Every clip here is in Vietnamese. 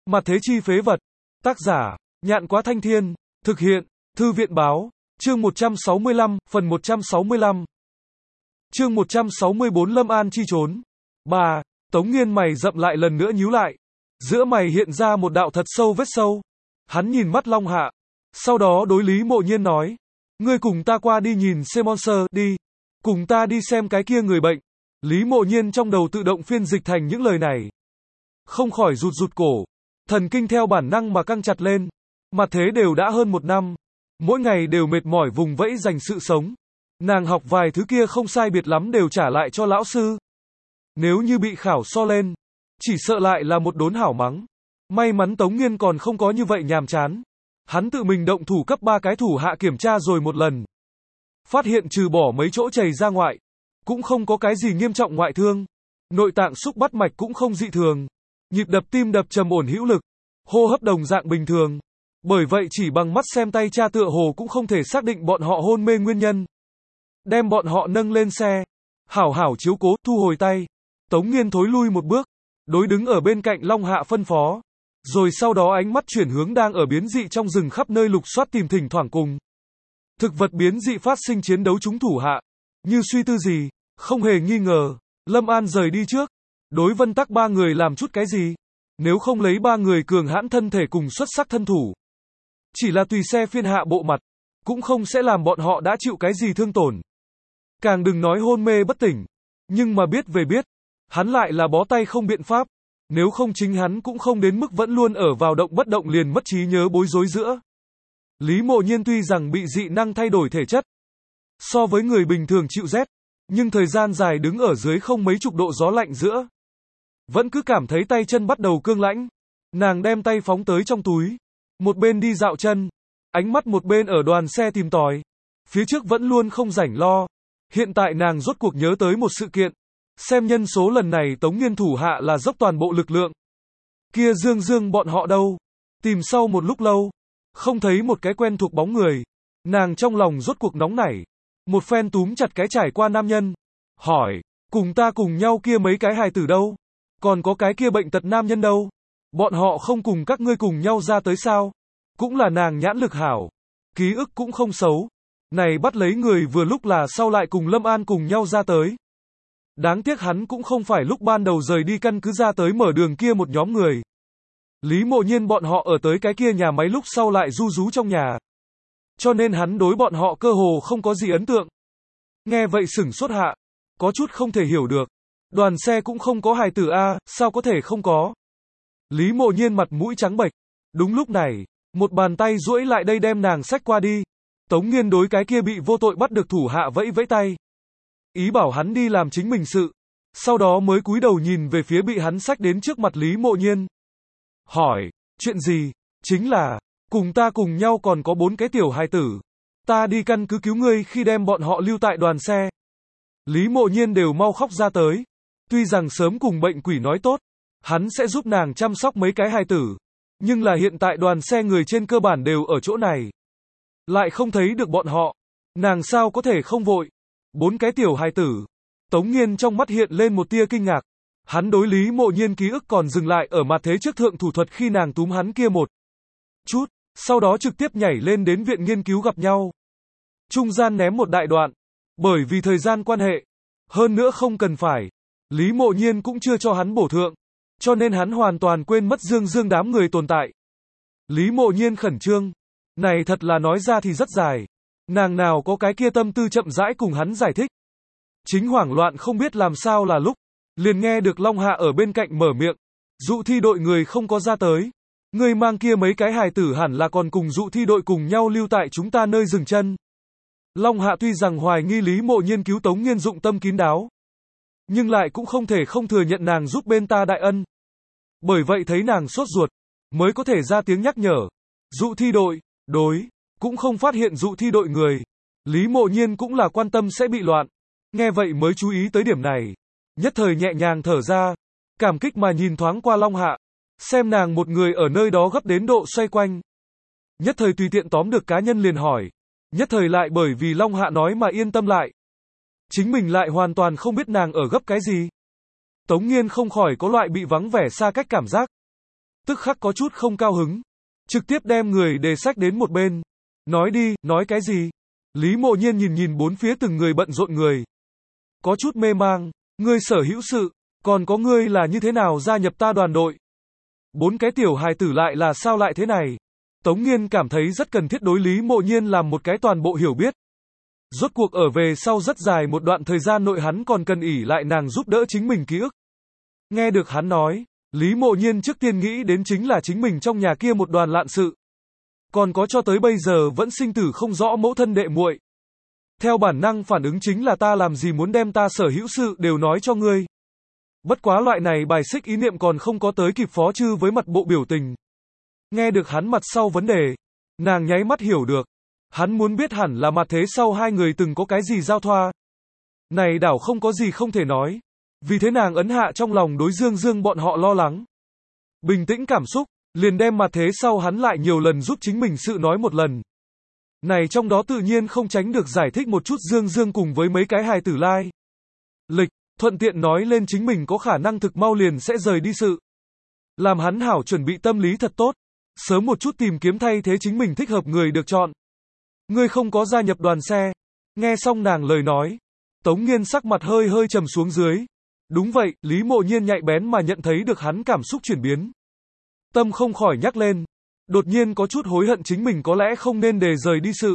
Mặt thế chi phế vật. Tác giả, Nhạn Quá Thanh Thiên. Thực hiện, Thư viện Báo. Chương 165, phần 165. Chương 164 Lâm An chi trốn. 3. Tống Nghiên mày rậm lại lần nữa nhíu lại. Giữa mày hiện ra một đạo thật sâu vết sâu. Hắn nhìn mắt Long Hạ. Sau đó đối Lý Mộ Nhiên nói. Ngươi cùng ta qua đi nhìn xem monster, đi. Cùng ta đi xem cái kia người bệnh. Lý Mộ Nhiên trong đầu tự động phiên dịch thành những lời này. Không khỏi rụt rụt cổ. Thần kinh theo bản năng mà căng chặt lên. Mà thế đều đã hơn 1 năm. Mỗi ngày đều mệt mỏi vùng vẫy dành sự sống. Nàng học vài thứ kia không sai biệt lắm đều trả lại cho lão sư. Nếu như bị khảo so lên, chỉ sợ lại là một đốn hảo mắng. May mắn Tống Nghiên còn không có như vậy nhàm chán. Hắn tự mình động thủ cấp 3 cái thủ hạ kiểm tra rồi một lần. Phát hiện trừ bỏ mấy chỗ chảy ra ngoại, cũng không có cái gì nghiêm trọng ngoại thương. Nội tạng xúc bắt mạch cũng không dị thường. Nhịp đập tim đập trầm ổn hữu lực. Hô hấp đồng dạng bình thường. Bởi vậy chỉ bằng mắt xem tay cha tựa hồ cũng không thể xác định bọn họ hôn mê nguyên nhân. Đem bọn họ nâng lên xe. Hảo hảo chiếu cố, thu hồi tay. Tống Nghiên thối lui một bước. Đối đứng ở bên cạnh Long Hạ phân phó. Rồi sau đó ánh mắt chuyển hướng đang ở biến dị trong rừng khắp nơi lục soát tìm thỉnh thoảng cùng. Thực vật biến dị phát sinh chiến đấu chúng thủ hạ. Như suy tư gì, không hề nghi ngờ. Lâm An rời đi trước. Đối Vân Tắc 3 người làm chút cái gì? Nếu không lấy 3 người cường hãn thân thể cùng xuất sắc thân thủ. Chỉ là tùy xe phiên hạ bộ mặt. Cũng không sẽ làm bọn họ đã chịu cái gì thương tổn. Càng đừng nói hôn mê bất tỉnh. Nhưng mà biết về biết. Hắn lại là bó tay không biện pháp. Nếu không chính hắn cũng không đến mức vẫn luôn ở vào động bất động liền mất trí nhớ bối rối giữa. Lý Mộ Nhiên tuy rằng bị dị năng thay đổi thể chất. So với người bình thường chịu rét. Nhưng thời gian dài đứng ở dưới không mấy chục độ gió lạnh giữa. Vẫn cứ cảm thấy tay chân bắt đầu cương lãnh. Nàng đem tay phóng tới trong túi. Một bên đi dạo chân. Ánh mắt một bên ở đoàn xe tìm tòi. Phía trước vẫn luôn không rảnh lo. Hiện tại nàng rốt cuộc nhớ tới một sự kiện. Xem nhân số lần này Tống Nghiên thủ hạ là dốc toàn bộ lực lượng. Kia Dương bọn họ đâu? Tìm sau một lúc lâu. Không thấy một cái quen thuộc bóng người. Nàng trong lòng rốt cuộc nóng nảy. Một phen túm chặt cái trải qua nam nhân. Hỏi, cùng ta cùng nhau kia mấy cái hài tử đâu? Còn có cái kia bệnh tật nam nhân đâu? Bọn họ không cùng các ngươi cùng nhau ra tới sao? Cũng là nàng nhãn lực hảo. Ký ức cũng không xấu. Này bắt lấy người vừa lúc là sau lại cùng Lâm An cùng nhau ra tới. Đáng tiếc hắn cũng không phải lúc ban đầu rời đi căn cứ ra tới mở đường kia một nhóm người. Lý Mộ Nhiên bọn họ ở tới cái kia nhà máy lúc sau lại ru rú trong nhà. Cho nên hắn đối bọn họ cơ hồ không có gì ấn tượng. Nghe vậy sửng sốt hạ. Có chút không thể hiểu được. Đoàn xe cũng không có hài tử a, sao có thể không có? Lý Mộ Nhiên mặt mũi trắng bệch. Đúng lúc này, một bàn tay duỗi lại đây đem nàng xách qua đi. Tống Nghiên đối cái kia bị vô tội bắt được thủ hạ vẫy vẫy tay. Ý bảo hắn đi làm chính mình sự. Sau đó mới cúi đầu nhìn về phía bị hắn xách đến trước mặt Lý Mộ Nhiên. Hỏi, chuyện gì? Chính là, cùng ta cùng nhau còn có 4 cái tiểu hài tử. Ta đi căn cứ cứu ngươi khi đem bọn họ lưu tại đoàn xe. Lý Mộ Nhiên đều mau khóc ra tới. Tuy rằng sớm cùng bệnh quỷ nói tốt, hắn sẽ giúp nàng chăm sóc mấy cái hài tử. Nhưng là hiện tại đoàn xe người trên cơ bản đều ở chỗ này. Lại không thấy được bọn họ. Nàng sao có thể không vội. 4 cái tiểu hài tử. Tống Nghiên trong mắt hiện lên một tia kinh ngạc. Hắn đối Lý Mộ Nhiên ký ức còn dừng lại ở mặt thế trước thượng thủ thuật khi nàng túm hắn kia một chút. Sau đó trực tiếp nhảy lên đến viện nghiên cứu gặp nhau. Trung gian ném một đại đoạn. Bởi vì thời gian quan hệ. Hơn nữa không cần phải. Lý Mộ Nhiên cũng chưa cho hắn bổ thượng. Cho nên hắn hoàn toàn quên mất Dương đám người tồn tại. Lý Mộ Nhiên khẩn trương. Này thật là nói ra thì rất dài. Nàng nào có cái kia tâm tư chậm rãi cùng hắn giải thích. Chính hoảng loạn không biết làm sao là lúc. Liền nghe được Long Hạ ở bên cạnh mở miệng. Dụ thi đội người không có ra tới. Người mang kia mấy cái hài tử hẳn là còn cùng dụ thi đội cùng nhau lưu tại chúng ta nơi dừng chân. Long Hạ tuy rằng hoài nghi Lý Mộ Nhiên cứu Tống Nghiên dụng tâm kín đáo. Nhưng lại cũng không thể không thừa nhận nàng giúp bên ta đại ân. Bởi vậy thấy nàng sốt ruột. Mới có thể ra tiếng nhắc nhở. Dụ thi đội, đối. Cũng không phát hiện dụ thi đội người. Lý Mộ Nhiên cũng là quan tâm sẽ bị loạn. Nghe vậy mới chú ý tới điểm này. Nhất thời nhẹ nhàng thở ra. Cảm kích mà nhìn thoáng qua Long Hạ. Xem nàng một người ở nơi đó gấp đến độ xoay quanh. Nhất thời tùy tiện tóm được cá nhân liền hỏi. Nhất thời lại bởi vì Long Hạ nói mà yên tâm lại. Chính mình lại hoàn toàn không biết nàng ở gấp cái gì. Tống Nghiên không khỏi có loại bị vắng vẻ xa cách cảm giác. tức khắc có chút không cao hứng, trực tiếp đem người đề sách đến một bên. Nói đi, nói cái gì? Lý Mộ Nhiên nhìn nhìn bốn phía từng người bận rộn người. Có chút mê mang, ngươi sở hữu sự, còn có ngươi là như thế nào gia nhập ta đoàn đội? Bốn cái tiểu hài tử lại là sao lại thế này? Tống Nghiên cảm thấy rất cần thiết đối Lý Mộ Nhiên làm một cái toàn bộ hiểu biết. Rốt cuộc ở về sau rất dài một đoạn thời gian nội hắn còn cần ỷ lại nàng giúp đỡ chính mình ký ức. Nghe được hắn nói, Lý Mộ Nhiên trước tiên nghĩ đến chính là chính mình trong nhà kia một đoàn lạn sự. Còn có cho tới bây giờ vẫn sinh tử không rõ mẫu thân đệ muội. Theo bản năng phản ứng chính là ta làm gì muốn đem ta sở hữu sự đều nói cho ngươi. Bất quá loại này bài xích ý niệm còn không có tới kịp Phó Chư với mặt bộ biểu tình. Nghe được hắn mặt sau vấn đề, nàng nháy mắt hiểu được. Hắn muốn biết hẳn là mặt thế sau hai người từng có cái gì giao thoa. Này đảo không có gì không thể nói. Vì thế nàng ấn hạ trong lòng đối Dương Dương bọn họ lo lắng. Bình tĩnh cảm xúc, liền đem mặt thế sau hắn lại nhiều lần giúp chính mình sự nói một lần. Này trong đó tự nhiên không tránh được giải thích một chút Dương Dương cùng với mấy cái hài tử lai. Lịch, thuận tiện nói lên chính mình có khả năng thực mau liền sẽ rời đi sự. Làm hắn hảo chuẩn bị tâm lý thật tốt. Sớm một chút tìm kiếm thay thế chính mình thích hợp người được chọn. Ngươi không có gia nhập đoàn xe. Nghe xong nàng lời nói. Tống Nghiên sắc mặt hơi hơi trầm xuống dưới. Đúng vậy, Lý Mộ Nhiên nhạy bén mà nhận thấy được hắn cảm xúc chuyển biến. Tâm không khỏi nhắc lên. Đột nhiên có chút hối hận chính mình có lẽ không nên để rời đi sự.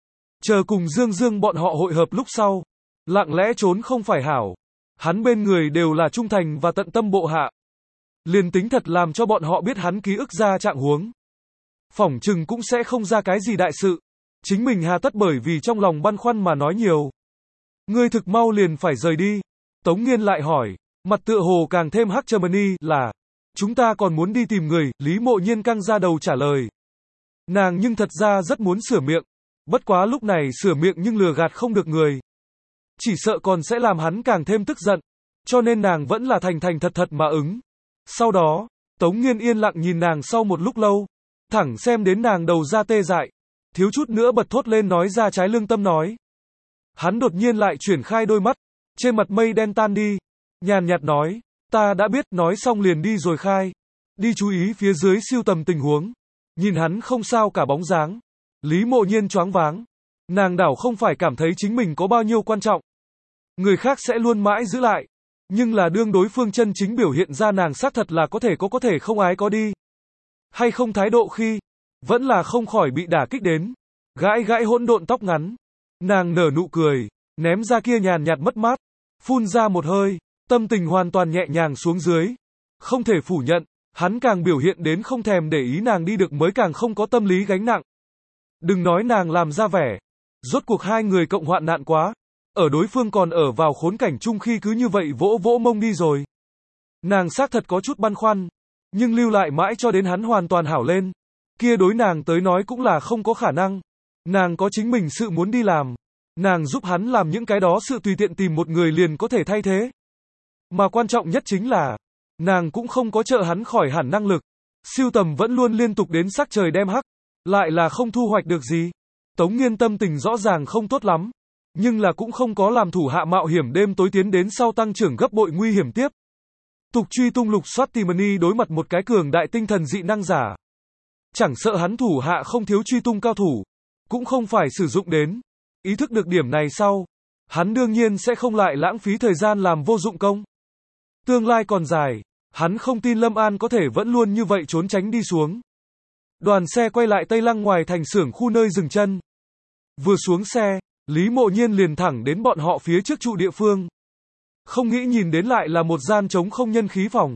Chờ cùng Dương Dương bọn họ hội hợp lúc sau. Lặng lẽ trốn không phải hảo. Hắn bên người đều là trung thành và tận tâm bộ hạ. Liền tính thật làm cho bọn họ biết hắn ký ức ra trạng huống. Phỏng chừng cũng sẽ không ra cái gì đại sự. Chính mình hà tất bởi vì trong lòng băn khoăn mà nói nhiều. Ngươi thực mau liền phải rời đi. Tống Nghiên lại hỏi, mặt tựa hồ càng thêm hắc Germany là, chúng ta còn muốn đi tìm người, Lý Mộ Nhiên căng ra đầu trả lời. Nàng nhưng thật ra rất muốn sửa miệng, bất quá lúc này sửa miệng nhưng lừa gạt không được người. Chỉ sợ còn sẽ làm hắn càng thêm tức giận, cho nên nàng vẫn là thành thành thật thật mà ứng. Sau đó, Tống Nghiên yên lặng nhìn nàng sau một lúc lâu, thẳng xem đến nàng đầu ra tê dại, thiếu chút nữa bật thốt lên nói ra trái lương tâm nói. Hắn đột nhiên lại chuyển khai đôi mắt, trên mặt mây đen tan đi, nhàn nhạt nói, ta đã biết, nói xong liền đi rồi khai. Đi chú ý phía dưới siêu tầm tình huống. Nhìn hắn không sao cả bóng dáng. Lý Mộ Nhiên choáng váng. Nàng đảo không phải cảm thấy chính mình có bao nhiêu quan trọng. Người khác sẽ luôn mãi giữ lại. Nhưng là đương đối phương chân chính biểu hiện ra nàng xác thật là có thể không ái có đi. Hay không thái độ khi, vẫn là không khỏi bị đả kích đến. Gãi gãi hỗn độn tóc ngắn. Nàng nở nụ cười, ném ra kia nhàn nhạt mất mát. Phun ra một hơi, tâm tình hoàn toàn nhẹ nhàng xuống dưới. Không thể phủ nhận, hắn càng biểu hiện đến không thèm để ý nàng đi được mới càng không có tâm lý gánh nặng. Đừng nói nàng làm ra vẻ. Rốt cuộc hai người cộng hoạn nạn quá. Ở đối phương còn ở vào khốn cảnh chung khi cứ như vậy vỗ vỗ mông đi rồi. Nàng xác thật có chút băn khoăn. Nhưng lưu lại mãi cho đến hắn hoàn toàn hảo lên. Kia đối nàng tới nói cũng là không có khả năng. Nàng có chính mình sự muốn đi làm. Nàng giúp hắn làm những cái đó sự tùy tiện tìm một người liền có thể thay thế. Mà quan trọng nhất chính là, nàng cũng không có trợ hắn khỏi hẳn năng lực. Siêu tầm vẫn luôn liên tục đến sắc trời đem hắc, lại là không thu hoạch được gì. Tống Nghiên tâm tình rõ ràng không tốt lắm, nhưng là cũng không có làm thủ hạ mạo hiểm đêm tối tiến đến sau tăng trưởng gấp bội nguy hiểm tiếp. Tục truy tung lục soát Timony đối mặt một cái cường đại tinh thần dị năng giả. Chẳng sợ hắn thủ hạ không thiếu truy tung cao thủ, cũng không phải sử dụng đến. Ý thức được điểm này sau, hắn đương nhiên sẽ không lại lãng phí thời gian làm vô dụng công. Tương lai còn dài, hắn không tin Lâm An có thể vẫn luôn như vậy trốn tránh đi xuống. Đoàn xe quay lại Tây Lăng ngoài thành xưởng khu nơi dừng chân. Vừa xuống xe, Lý Mộ Nhiên liền thẳng đến bọn họ phía trước trụ địa phương. Không nghĩ nhìn đến lại là một gian trống không nhân khí phòng.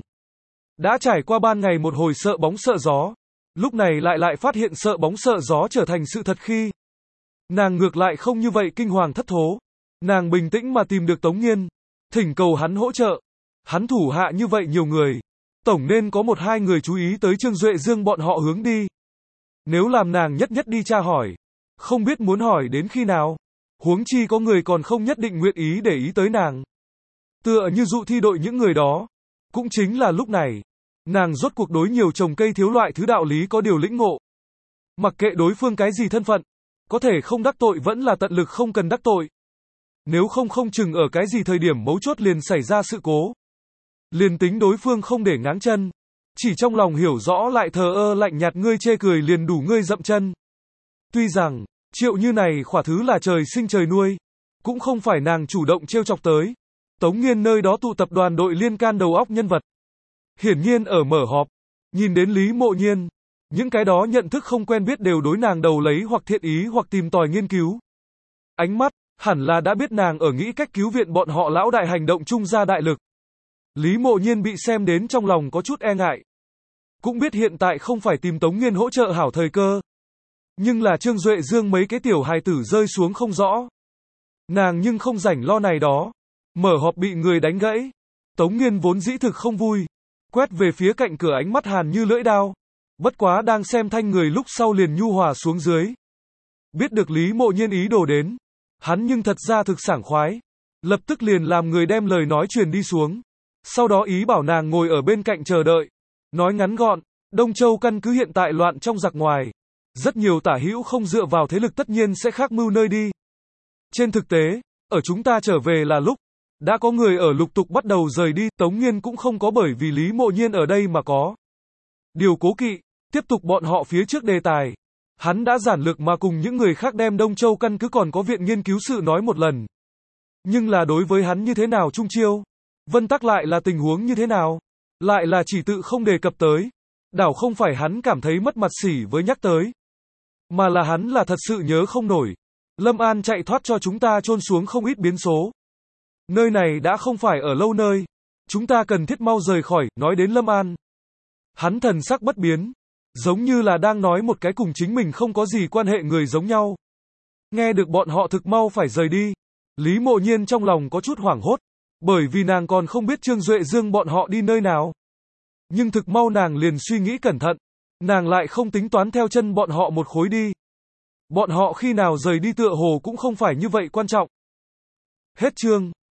Đã trải qua ban ngày một hồi sợ bóng sợ gió, lúc này lại phát hiện sợ bóng sợ gió trở thành sự thật khi. Nàng ngược lại không như vậy kinh hoàng thất thố. Nàng bình tĩnh mà tìm được Tống Nghiên, thỉnh cầu hắn hỗ trợ. Hắn thủ hạ như vậy nhiều người, tổng nên có một hai người chú ý tới Trương Duệ Dương bọn họ hướng đi. Nếu làm nàng nhất nhất đi tra hỏi, không biết muốn hỏi đến khi nào. Huống chi có người còn không nhất định nguyện ý để ý tới nàng. Tựa như dụ thi đội những người đó. Cũng chính là lúc này, nàng rốt cuộc đối nhiều trồng cây thiếu loại thứ đạo lý có điều lĩnh ngộ. Mặc kệ đối phương cái gì thân phận, có thể không đắc tội vẫn là tận lực không cần đắc tội. Nếu không chừng ở cái gì thời điểm mấu chốt liền xảy ra sự cố. Liền tính đối phương không để ngáng chân, chỉ trong lòng hiểu rõ lại thờ ơ lạnh nhạt, ngươi chê cười liền đủ ngươi dậm chân. Tuy rằng, Triệu Như này khỏa thứ là trời sinh trời nuôi, cũng không phải nàng chủ động trêu chọc tới. Tống Nghiên nơi đó tụ tập đoàn đội liên can đầu óc nhân vật. Hiển nhiên ở mở họp, nhìn đến Lý Mộ Nhiên, những cái đó nhận thức không quen biết đều đối nàng đầu lấy hoặc thiện ý hoặc tìm tòi nghiên cứu. Ánh mắt, hẳn là đã biết nàng ở nghĩ cách cứu viện bọn họ lão đại hành động chung ra đại lực. Lý Mộ Nhiên bị xem đến trong lòng có chút e ngại. Cũng biết hiện tại không phải tìm Tống Nghiên hỗ trợ hảo thời cơ. Nhưng là Trương Duệ Dương mấy cái tiểu hài tử rơi xuống không rõ. Nàng nhưng không rảnh lo này đó. Mở họp bị người đánh gãy. Tống Nghiên vốn dĩ thực không vui. Quét về phía cạnh cửa ánh mắt hàn như lưỡi dao. Bất quá đang xem thanh người lúc sau liền nhu hòa xuống dưới. Biết được Lý Mộ Nhiên ý đồ đến. Hắn nhưng thật ra thực sảng khoái. Lập tức liền làm người đem lời nói truyền đi xuống. Sau đó ý bảo nàng ngồi ở bên cạnh chờ đợi. Nói ngắn gọn, Đông Châu căn cứ hiện tại loạn trong giặc ngoài. Rất nhiều tả hữu không dựa vào thế lực tất nhiên sẽ khác mưu nơi đi. Trên thực tế, ở chúng ta trở về là lúc, đã có người ở lục tục bắt đầu rời đi, Tống Nghiên cũng không có bởi vì Lý Mộ Nhiên ở đây mà có điều cố kỵ, tiếp tục bọn họ phía trước đề tài. Hắn đã giản lược mà cùng những người khác đem Đông Châu căn cứ còn có viện nghiên cứu sự nói một lần. Nhưng là đối với hắn như thế nào chung chiêu? Vân Tắc lại là tình huống như thế nào? Lại là chỉ tự không đề cập tới. Đảo không phải hắn cảm thấy mất mặt xỉ với nhắc tới. Mà là hắn là thật sự nhớ không nổi. Lâm An chạy thoát cho chúng ta chôn xuống không ít biến số. Nơi này đã không phải ở lâu nơi. Chúng ta cần thiết mau rời khỏi, nói đến Lâm An. Hắn thần sắc bất biến. Giống như là đang nói một cái cùng chính mình không có gì quan hệ người giống nhau. Nghe được bọn họ thực mau phải rời đi. Lý Mộ Nhiên trong lòng có chút hoảng hốt. Bởi vì nàng còn không biết Trương Duệ Dương bọn họ đi nơi nào. Nhưng thực mau nàng liền suy nghĩ cẩn thận. Nàng lại không tính toán theo chân bọn họ một khối đi. Bọn họ khi nào rời đi tựa hồ cũng không phải như vậy quan trọng. Hết chương.